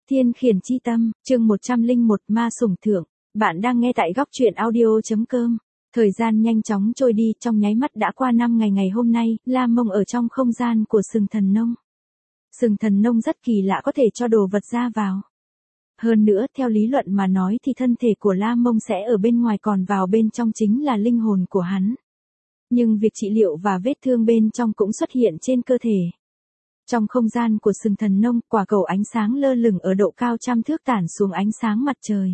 Thiên khiển chi tâm, chương 101 ma sủng thượng. Bạn đang nghe tại góc truyện audio.com. Thời gian nhanh chóng trôi đi, trong nháy mắt đã qua 5 ngày. Ngày hôm nay, Lam Mông ở trong không gian của Sừng Thần Nông. Sừng Thần Nông rất kỳ lạ, có thể cho đồ vật ra vào. Hơn nữa, theo lý luận mà nói thì thân thể của Lam Mông sẽ ở bên ngoài, còn vào bên trong chính là linh hồn của hắn. Nhưng việc trị liệu và vết thương bên trong cũng xuất hiện trên cơ thể. Trong không gian của Sừng Thần Nông, quả cầu ánh sáng lơ lửng ở độ cao trăm thước tản xuống ánh sáng mặt trời.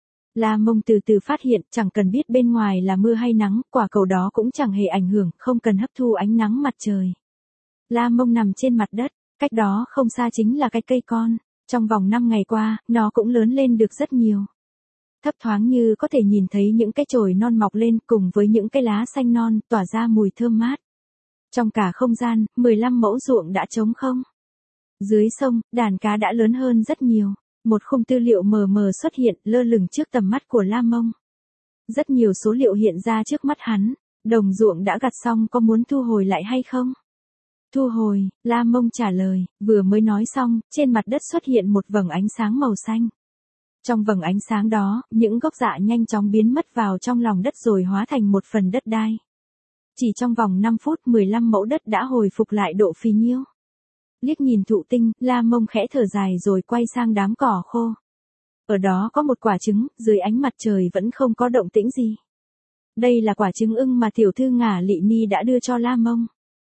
Lam Mông từ từ phát hiện, chẳng cần biết bên ngoài là mưa hay nắng, quả cầu đó cũng chẳng hề ảnh hưởng, không cần hấp thu ánh nắng mặt trời. Lam Mông nằm trên mặt đất, cách đó không xa chính là cái cây con. Trong vòng 5 ngày qua, nó cũng lớn lên được rất nhiều. Thấp thoáng như có thể nhìn thấy những cái chồi non mọc lên cùng với những cái lá xanh non tỏa ra mùi thơm mát. Trong cả không gian, 15 mẫu ruộng đã trống không. Dưới sông, đàn cá đã lớn hơn rất nhiều. Một khung tư liệu mờ mờ xuất hiện lơ lửng trước tầm mắt của Lam Mông. Rất nhiều số liệu hiện ra trước mắt hắn. Đồng ruộng đã gặt xong, có muốn thu hồi lại hay không? Thu hồi, Lam Mông trả lời. Vừa mới nói xong, trên mặt đất xuất hiện một vầng ánh sáng màu xanh. Trong vầng ánh sáng đó, những gốc rạ nhanh chóng biến mất vào trong lòng đất rồi hóa thành một phần đất đai. Chỉ trong vòng 5 phút 15 mẫu đất đã hồi phục lại độ phì nhiêu. Liếc nhìn thụ tinh, Lam Mông khẽ thở dài rồi quay sang đám cỏ khô. Ở đó có một quả trứng, dưới ánh mặt trời vẫn không có động tĩnh gì. Đây là quả trứng ưng mà tiểu thư Ngả Lị Ni đã đưa cho Lam Mông.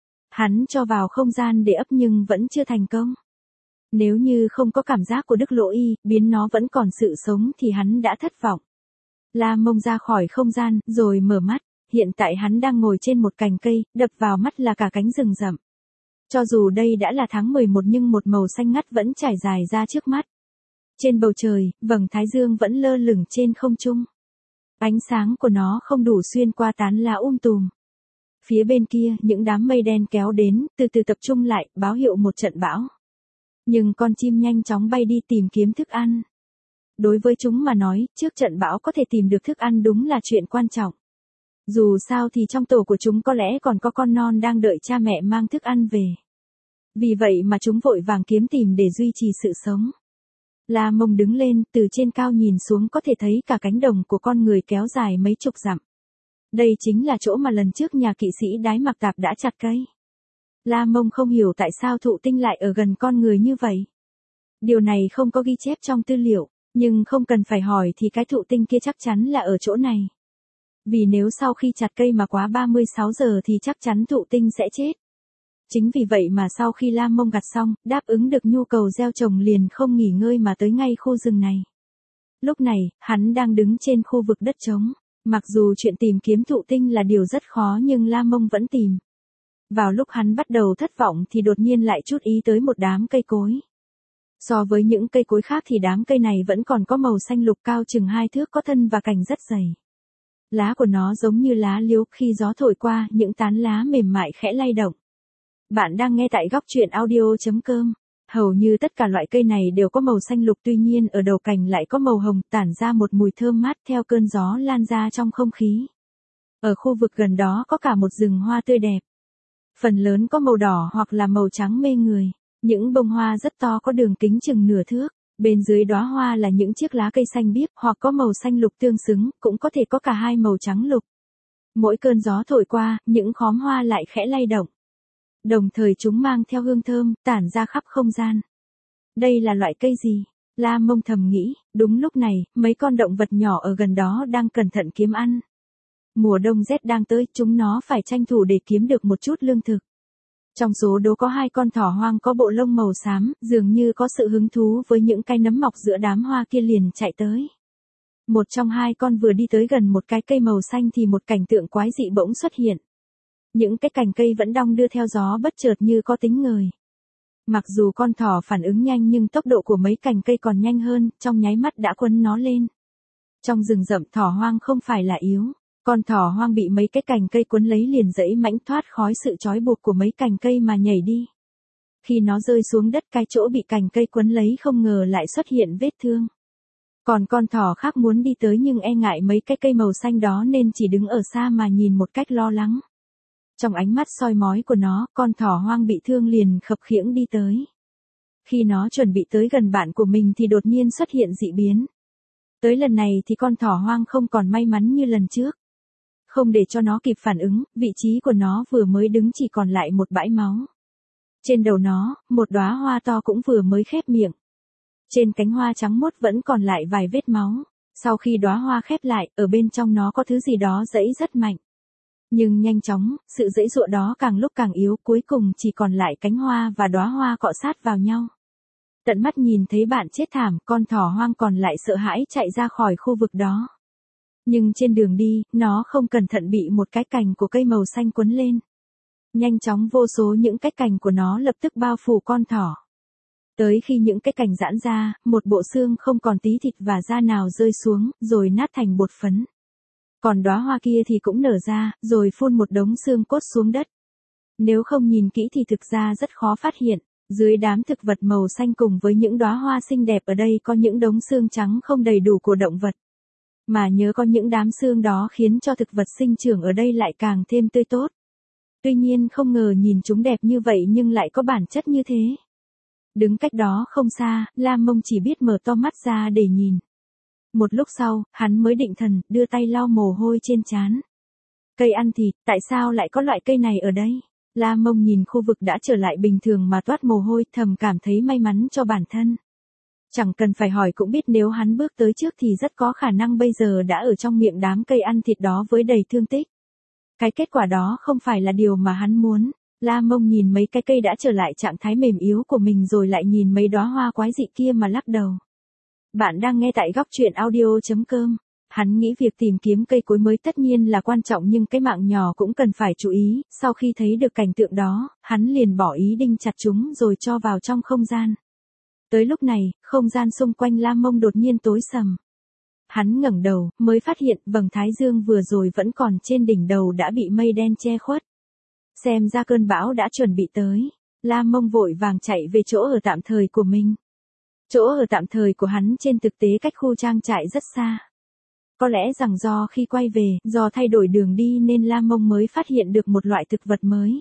Hắn cho vào không gian để ấp nhưng vẫn chưa thành công. Nếu như không có cảm giác của Đức Lỗ Y, biến nó vẫn còn sự sống thì hắn đã thất vọng. Lam Mông ra khỏi không gian, rồi mở mắt. Hiện tại hắn đang ngồi trên một cành cây, đập vào mắt là cả cánh rừng rậm. Cho dù đây đã là tháng 11 nhưng một màu xanh ngắt vẫn trải dài ra trước mắt. Trên bầu trời, vầng thái dương vẫn lơ lửng trên không trung. Ánh sáng của nó không đủ xuyên qua tán lá tùm. Phía bên kia, những đám mây đen kéo đến, từ từ tập trung lại, báo hiệu một trận bão. Nhưng con chim nhanh chóng bay đi tìm kiếm thức ăn. Đối với chúng mà nói, trước trận bão có thể tìm được thức ăn đúng là chuyện quan trọng. Dù sao thì trong tổ của chúng có lẽ còn có con non đang đợi cha mẹ mang thức ăn về. Vì vậy mà chúng vội vàng kiếm tìm để duy trì sự sống. Lam Mông đứng lên, từ trên cao nhìn xuống có thể thấy cả cánh đồng của con người kéo dài mấy chục dặm. Đây chính là chỗ mà lần trước nhà kỵ sĩ Đái Mặc Tạp đã chặt cây. Lam Mông không hiểu tại sao thụ tinh lại ở gần con người như vậy. Điều này không có ghi chép trong tư liệu, nhưng không cần phải hỏi thì cái thụ tinh kia chắc chắn là ở chỗ này. Vì nếu sau khi chặt cây mà quá 36 giờ thì chắc chắn thụ tinh sẽ chết. Chính vì vậy mà sau khi Lam Mông gặt xong, đáp ứng được nhu cầu gieo trồng liền không nghỉ ngơi mà tới ngay khu rừng này. Lúc này, hắn đang đứng trên khu vực đất trống. Mặc dù chuyện tìm kiếm thụ tinh là điều rất khó nhưng Lam Mông vẫn tìm. Vào lúc hắn bắt đầu thất vọng thì đột nhiên lại chú ý tới một đám cây cối. So với những cây cối khác thì đám cây này vẫn còn có màu xanh lục cao chừng 2 thước, có thân và cành rất dày. Lá của nó giống như lá liễu, khi gió thổi qua, những tán lá mềm mại khẽ lay động. Bạn đang nghe tại góc truyện audio.com. Hầu như tất cả loại cây này đều có màu xanh lục, tuy nhiên ở đầu cành lại có màu hồng, tản ra một mùi thơm mát theo cơn gió lan ra trong không khí. Ở khu vực gần đó có cả một rừng hoa tươi đẹp. Phần lớn có màu đỏ hoặc là màu trắng mê người. Những bông hoa rất to có đường kính chừng nửa thước. Bên dưới đóa hoa là những chiếc lá cây xanh biếc hoặc có màu xanh lục tương xứng, cũng có thể có cả hai màu trắng lục. Mỗi cơn gió thổi qua, những khóm hoa lại khẽ lay động. Đồng thời chúng mang theo hương thơm, tản ra khắp không gian. Đây là loại cây gì? Lam Mông thầm nghĩ. Đúng lúc này, mấy con động vật nhỏ ở gần đó đang cẩn thận kiếm ăn. Mùa đông rét đang tới, chúng nó phải tranh thủ để kiếm được một chút lương thực. Trong số đó có 2 con thỏ hoang có bộ lông màu xám, dường như có sự hứng thú với những cái nấm mọc giữa đám hoa kia liền chạy tới. Một trong 2 con vừa đi tới gần một cái cây màu xanh thì một cảnh tượng quái dị bỗng xuất hiện. Những cái cành cây vẫn đong đưa theo gió bất chợt như có tính người. Mặc dù con thỏ phản ứng nhanh nhưng tốc độ của mấy cành cây còn nhanh hơn, trong nháy mắt đã quấn nó lên. Trong rừng rậm thỏ hoang không phải là yếu. Con thỏ hoang bị mấy cái cành cây quấn lấy liền giãy mãnh thoát khỏi sự trói buộc của mấy cành cây mà nhảy đi. Khi nó rơi xuống đất, cái chỗ bị cành cây quấn lấy không ngờ lại xuất hiện vết thương. Còn con thỏ khác muốn đi tới nhưng e ngại mấy cái cây màu xanh đó nên chỉ đứng ở xa mà nhìn một cách lo lắng. Trong ánh mắt soi mói của nó, con thỏ hoang bị thương liền khập khiễng đi tới. Khi nó chuẩn bị tới gần bạn của mình thì đột nhiên xuất hiện dị biến. Tới lần này thì con thỏ hoang không còn may mắn như lần trước. Không để cho nó kịp phản ứng, vị trí của nó vừa mới đứng chỉ còn lại một bãi máu. Trên đầu nó, một đóa hoa to cũng vừa mới khép miệng. Trên cánh hoa trắng muốt vẫn còn lại vài vết máu. Sau khi đóa hoa khép lại, ở bên trong nó có thứ gì đó giãy rất mạnh. Nhưng nhanh chóng, sự giãy giụa đó càng lúc càng yếu, cuối cùng chỉ còn lại cánh hoa và đóa hoa cọ sát vào nhau. Tận mắt nhìn thấy bạn chết thảm, con thỏ hoang còn lại sợ hãi chạy ra khỏi khu vực đó. Nhưng trên đường đi, nó không cẩn thận bị một cái cành của cây màu xanh quấn lên. Nhanh chóng vô số những cái cành của nó lập tức bao phủ con thỏ. Tới khi những cái cành giãn ra, một bộ xương không còn tí thịt và da nào rơi xuống, rồi nát thành bột phấn. Còn đóa hoa kia thì cũng nở ra, rồi phun một đống xương cốt xuống đất. Nếu không nhìn kỹ thì thực ra rất khó phát hiện, dưới đám thực vật màu xanh cùng với những đóa hoa xinh đẹp ở đây có những đống xương trắng không đầy đủ của động vật. Mà nhớ có những đám xương đó khiến cho thực vật sinh trưởng ở đây lại càng thêm tươi tốt. Tuy nhiên không ngờ nhìn chúng đẹp như vậy nhưng lại có bản chất như thế. Đứng cách đó không xa, Lam Mông chỉ biết mở to mắt ra để nhìn. Một lúc sau, hắn mới định thần, đưa tay lau mồ hôi trên trán. Cây ăn thịt, tại sao lại có loại cây này ở đây? Lam Mông nhìn khu vực đã trở lại bình thường mà toát mồ hôi, thầm cảm thấy may mắn cho bản thân. Chẳng cần phải hỏi cũng biết nếu hắn bước tới trước thì rất có khả năng bây giờ đã ở trong miệng đám cây ăn thịt đó với đầy thương tích. Cái kết quả đó không phải là điều mà hắn muốn. Lam Mông nhìn mấy cái cây đã trở lại trạng thái mềm yếu của mình rồi lại nhìn mấy đóa hoa quái dị kia mà lắc đầu. Bạn đang nghe tại góc truyện audio.com. Hắn nghĩ việc tìm kiếm cây cối mới tất nhiên là quan trọng nhưng cái mạng nhỏ cũng cần phải chú ý. Sau khi thấy được cảnh tượng đó, hắn liền bỏ ý định chặt chúng rồi cho vào trong không gian. Tới lúc này, không gian xung quanh Lam Mông đột nhiên tối sầm. Hắn ngẩng đầu, mới phát hiện vầng thái dương vừa rồi vẫn còn trên đỉnh đầu đã bị mây đen che khuất. Xem ra cơn bão đã chuẩn bị tới. Lam Mông vội vàng chạy về chỗ ở tạm thời của mình. Chỗ ở tạm thời của hắn trên thực tế cách khu trang trại rất xa. Có lẽ rằng do khi quay về, do thay đổi đường đi nên Lam Mông mới phát hiện được một loại thực vật mới.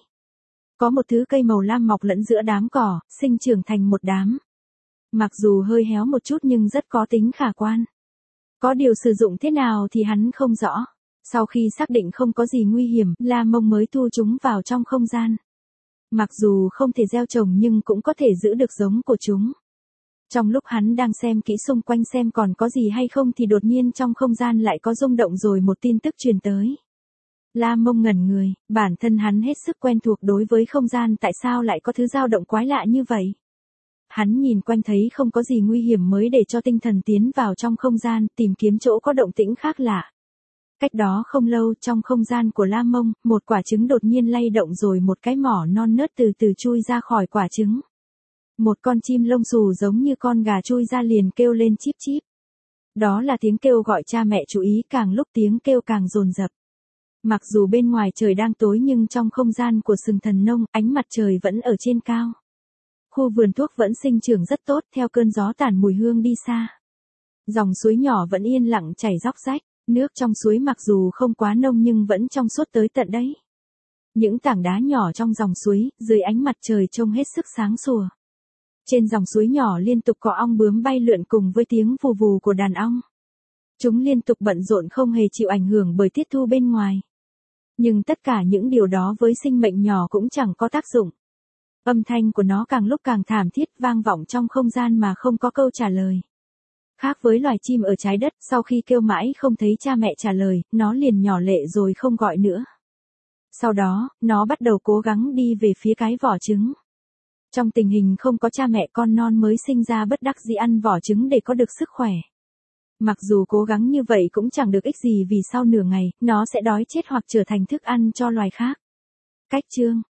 Có một thứ cây màu lam mọc lẫn giữa đám cỏ, sinh trưởng thành một đám. Mặc dù hơi héo một chút nhưng rất có tính khả quan. Có điều sử dụng thế nào thì hắn không rõ. Sau khi xác định không có gì nguy hiểm, Lam Mông mới thu chúng vào trong không gian. Mặc dù không thể gieo trồng nhưng cũng có thể giữ được giống của chúng. Trong lúc hắn đang xem kỹ xung quanh xem còn có gì hay không thì đột nhiên trong không gian lại có rung động rồi một tin tức truyền tới. Lam Mông ngẩn người, bản thân hắn hết sức quen thuộc đối với không gian tại sao lại có thứ dao động quái lạ như vậy. Hắn nhìn quanh thấy không có gì nguy hiểm mới để cho tinh thần tiến vào trong không gian tìm kiếm chỗ có động tĩnh khác lạ. Cách đó không lâu trong không gian của Lam Mông, một quả trứng đột nhiên lay động rồi một cái mỏ non nớt từ từ chui ra khỏi quả trứng. Một con chim lông xù giống như con gà chui ra liền kêu lên chíp chíp. Đó là tiếng kêu gọi cha mẹ chú ý càng lúc tiếng kêu càng dồn dập. Mặc dù bên ngoài trời đang tối nhưng trong không gian của Sừng Thần Nông ánh mặt trời vẫn ở trên cao. Khu vườn thuốc vẫn sinh trưởng rất tốt theo cơn gió tản mùi hương đi xa. Dòng suối nhỏ vẫn yên lặng chảy róc rách. Nước trong suối mặc dù không quá nông nhưng vẫn trong suốt tới tận đấy. Những tảng đá nhỏ trong dòng suối, dưới ánh mặt trời trông hết sức sáng sủa. Trên dòng suối nhỏ liên tục có ong bướm bay lượn cùng với tiếng vù vù của đàn ong. Chúng liên tục bận rộn không hề chịu ảnh hưởng bởi tiết thu bên ngoài. Nhưng tất cả những điều đó với sinh mệnh nhỏ cũng chẳng có tác dụng. Âm thanh của nó càng lúc càng thảm thiết vang vọng trong không gian mà không có câu trả lời. Khác với loài chim ở trái đất, sau khi kêu mãi không thấy cha mẹ trả lời, nó liền nhỏ lệ rồi không gọi nữa. Sau đó, nó bắt đầu cố gắng đi về phía cái vỏ trứng. Trong tình hình không có cha mẹ con non mới sinh ra bất đắc dĩ ăn vỏ trứng để có được sức khỏe. Mặc dù cố gắng như vậy cũng chẳng được ích gì vì sau nửa ngày, nó sẽ đói chết hoặc trở thành thức ăn cho loài khác. Cách chương